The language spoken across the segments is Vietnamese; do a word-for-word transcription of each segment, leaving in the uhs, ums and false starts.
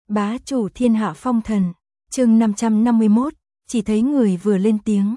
Bá chủ thiên hạ phong thần, chương năm trăm năm mươi mốt, chỉ thấy người vừa lên tiếng.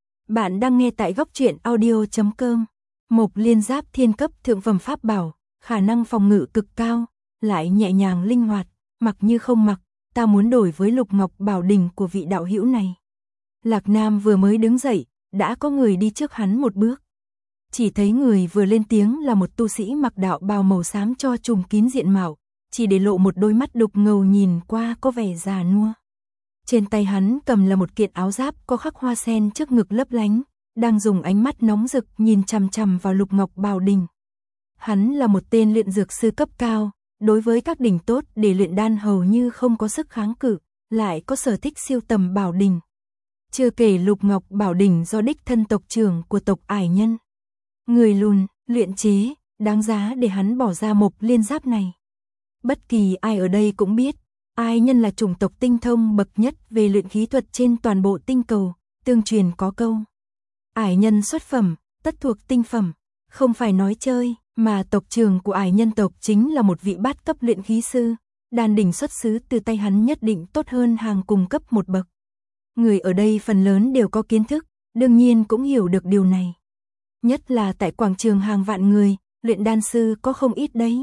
Bạn đang nghe tại góc truyện audio chấm com. Mộc liên giáp thiên cấp thượng phẩm pháp bảo, khả năng phòng ngự cực cao, lại nhẹ nhàng linh hoạt, mặc như không mặc, ta muốn đổi với lục ngọc bảo đỉnh của vị đạo hữu này. Lạc Nam vừa mới đứng dậy, đã có người đi trước hắn một bước. Chỉ thấy người vừa lên tiếng là một tu sĩ mặc đạo bào màu xám cho trùm kín diện mạo, chỉ để lộ một đôi mắt đục ngầu nhìn qua có vẻ già nua. Trên tay hắn cầm là một kiện áo giáp có khắc hoa sen trước ngực lấp lánh, đang dùng ánh mắt nóng rực nhìn chằm chằm vào lục ngọc bảo đỉnh. Hắn là một tên luyện dược sư cấp cao, đối với các đỉnh tốt để luyện đan hầu như không có sức kháng cự, lại có sở thích siêu tầm bảo đỉnh. Chưa kể lục ngọc bảo đỉnh do đích thân tộc trưởng của tộc Ải Nhân. Người lùn, luyện chế, đáng giá để hắn bỏ ra mộc liên giáp này. Bất kỳ ai ở đây cũng biết, Ải Nhân là chủng tộc tinh thông bậc nhất về luyện khí thuật trên toàn bộ tinh cầu, tương truyền có câu. Ải Nhân xuất phẩm, tất thuộc tinh phẩm, không phải nói chơi, mà tộc trưởng của Ải Nhân tộc chính là một vị bát cấp luyện khí sư, đan đỉnh xuất xứ từ tay hắn nhất định tốt hơn hàng cùng cấp một bậc. Người ở đây phần lớn đều có kiến thức, đương nhiên cũng hiểu được điều này. Nhất là tại quảng trường hàng vạn người, luyện đan sư có không ít đấy.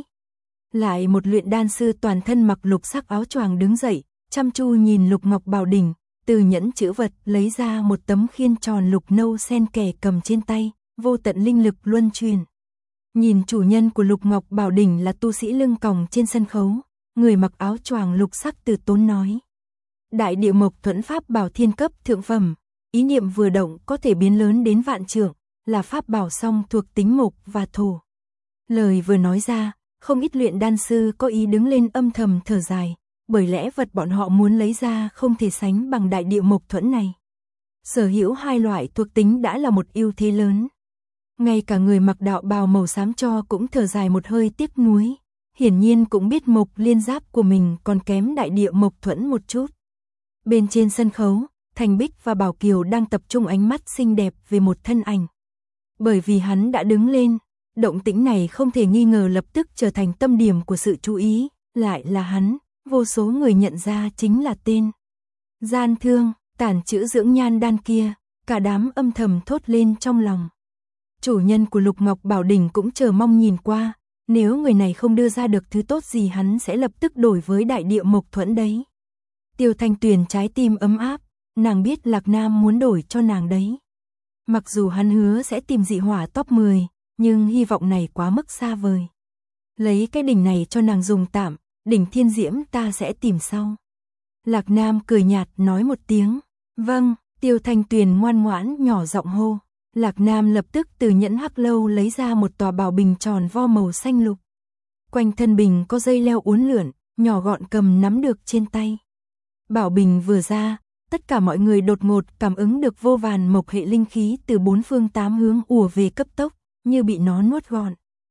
Lại một luyện đan sư toàn thân mặc lục sắc áo choàng đứng dậy, chăm chú nhìn lục ngọc bảo đỉnh, từ nhẫn chữ vật lấy ra một tấm khiên tròn lục nâu sen kẻ cầm trên tay, vô tận linh lực luân truyền. Nhìn chủ nhân của lục ngọc bảo đỉnh là tu sĩ lưng còng trên sân khấu, người mặc áo choàng lục sắc từ tốn nói. Đại địa mộc thuẫn pháp bảo thiên cấp thượng phẩm, ý niệm vừa động có thể biến lớn đến vạn trượng, là pháp bảo song thuộc tính mộc và thổ. Lời vừa nói ra, không ít luyện đan sư có ý đứng lên âm thầm thở dài, bởi lẽ vật bọn họ muốn lấy ra không thể sánh bằng đại địa mộc thuẫn này. Sở hữu hai loại thuộc tính đã là một ưu thế lớn. Ngay cả người mặc đạo bào màu xám cho cũng thở dài một hơi tiếc nuối, hiển nhiên cũng biết mộc liên giáp của mình còn kém đại địa mộc thuẫn một chút. Bên trên sân khấu, Thành Bích và Bảo Kiều đang tập trung ánh mắt xinh đẹp về một thân ảnh. Bởi vì hắn đã đứng lên, động tĩnh này không thể nghi ngờ lập tức trở thành tâm điểm của sự chú ý, lại là hắn, vô số người nhận ra chính là tên Gian Thương, tản chữ dưỡng nhan đan kia, cả đám âm thầm thốt lên trong lòng. Chủ nhân của lục ngọc bảo đỉnh cũng chờ mong nhìn qua, nếu người này không đưa ra được thứ tốt gì hắn sẽ lập tức đổi với đại địa mộc thuẫn đấy. Tiêu Thanh Tuyền trái tim ấm áp, nàng biết Lạc Nam muốn đổi cho nàng đấy. Mặc dù hắn hứa sẽ tìm dị hỏa top mười, nhưng hy vọng này quá mức xa vời. Lấy cái đỉnh này cho nàng dùng tạm, đỉnh thiên diễm ta sẽ tìm sau. Lạc Nam cười nhạt nói một tiếng, vâng. Tiêu Thanh Tuyền ngoan ngoãn nhỏ giọng hô. Lạc Nam lập tức từ nhẫn hắc lâu lấy ra một tòa bảo bình tròn vo màu xanh lục. Quanh thân bình có dây leo uốn lượn, nhỏ gọn cầm nắm được trên tay. Bảo bình vừa ra, tất cả mọi người đột ngột cảm ứng được vô vàn mộc hệ linh khí từ bốn phương tám hướng ùa về cấp tốc, như bị nó nuốt gọn.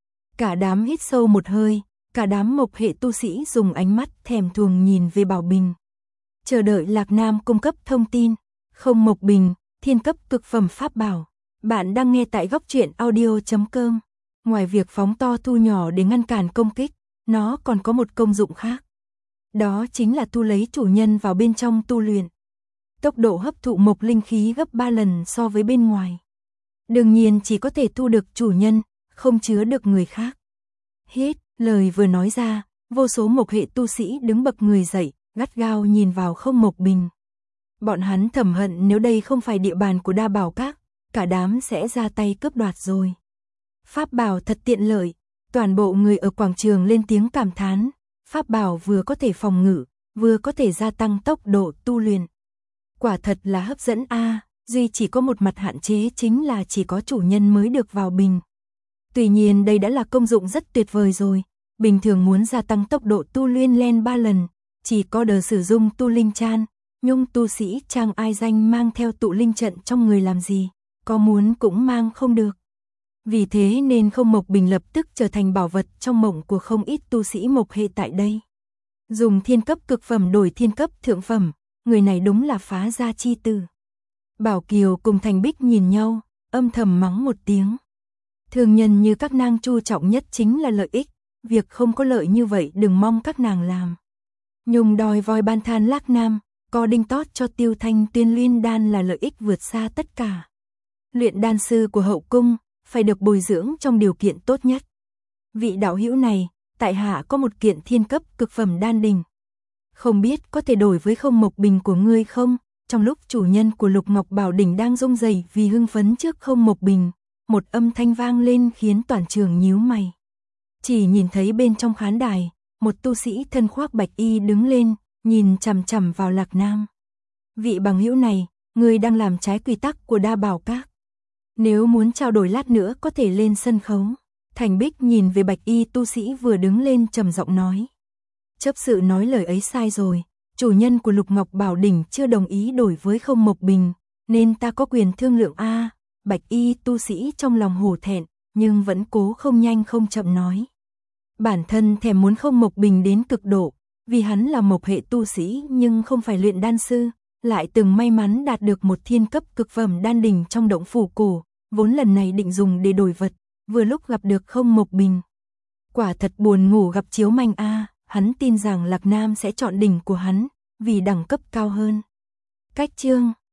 Cả đám hít sâu một hơi, cả đám mộc hệ tu sĩ dùng ánh mắt thèm thuồng nhìn về bảo bình. Chờ đợi Lạc Nam cung cấp thông tin, không mộc bình, thiên cấp cực phẩm pháp bảo. Bạn đang nghe tại góc truyện audio chấm com. Ngoài việc phóng to thu nhỏ để ngăn cản công kích, nó còn có một công dụng khác. Đó chính là thu lấy chủ nhân vào bên trong tu luyện. Tốc độ hấp thụ mộc linh khí gấp ba lần so với bên ngoài. Đương nhiên chỉ có thể thu được chủ nhân, không chứa được người khác. Hít, lời vừa nói ra, vô số mộc hệ tu sĩ đứng bật người dậy, gắt gao nhìn vào không mộc bình. Bọn hắn thầm hận nếu đây không phải địa bàn của Đa Bảo Các, cả đám sẽ ra tay cướp đoạt rồi. Pháp bảo thật tiện lợi, toàn bộ người ở quảng trường lên tiếng cảm thán. Pháp bảo vừa có thể phòng ngự, vừa có thể gia tăng tốc độ tu luyện. Quả thật là hấp dẫn a, duy chỉ có một mặt hạn chế chính là chỉ có chủ nhân mới được vào bình. Tuy nhiên đây đã là công dụng rất tuyệt vời rồi, bình thường muốn gia tăng tốc độ tu luyện lên ba lần, chỉ có đờ sử dụng tu linh chan, nhung tu sĩ trang ai danh mang theo tụ linh trận trong người làm gì, có muốn cũng mang không được. Vì thế nên không mộc bình lập tức trở thành bảo vật trong mộng của không ít tu sĩ mộc hệ tại đây. Dùng thiên cấp cực phẩm đổi thiên cấp thượng phẩm, người này đúng là phá gia chi tử. Bảo Kiều cùng Thành Bích nhìn nhau, âm thầm mắng một tiếng. Thương nhân như các nàng chu trọng nhất chính là lợi ích, việc không có lợi như vậy đừng mong các nàng làm. Nhung đòi voi ban than Lác Nam, co đinh tót cho Tiêu Thanh Tuyên luyện đan là lợi ích vượt xa tất cả. Luyện đan sư của hậu cung, phải được bồi dưỡng trong điều kiện tốt nhất. Vị đạo hữu này, tại hạ có một kiện thiên cấp cực phẩm đan đình. Không biết có thể đổi với Không Mộc Bình của ngươi không? Trong lúc chủ nhân của Lục Ngọc Bảo Đỉnh đang rung rẩy vì hưng phấn trước Không Mộc Bình, một âm thanh vang lên khiến toàn trường nhíu mày. Chỉ nhìn thấy bên trong khán đài, một tu sĩ thân khoác bạch y đứng lên, nhìn chằm chằm vào Lạc Nam. Vị bằng hữu này, ngươi đang làm trái quy tắc của Đa Bảo Các. Nếu muốn trao đổi lát nữa có thể lên sân khấu. Thành Bích nhìn về bạch y tu sĩ vừa đứng lên trầm giọng nói. Chấp sự nói lời ấy sai rồi, chủ nhân của Lục Ngọc Bảo Đỉnh chưa đồng ý đổi với Không Mộc Bình, nên ta có quyền thương lượng a. À, bạch y tu sĩ trong lòng hổ thẹn, nhưng vẫn cố không nhanh không chậm nói. Bản thân thèm muốn Không Mộc Bình đến cực độ, vì hắn là mộc hệ tu sĩ nhưng không phải luyện đan sư, lại từng may mắn đạt được một thiên cấp cực phẩm đan đỉnh trong động phủ cổ, vốn lần này định dùng để đổi vật, vừa lúc gặp được Không Mộc Bình. Quả thật buồn ngủ gặp chiếu manh a, à, hắn tin rằng Lạc Nam sẽ chọn đỉnh của hắn, vì đẳng cấp cao hơn. Cách chương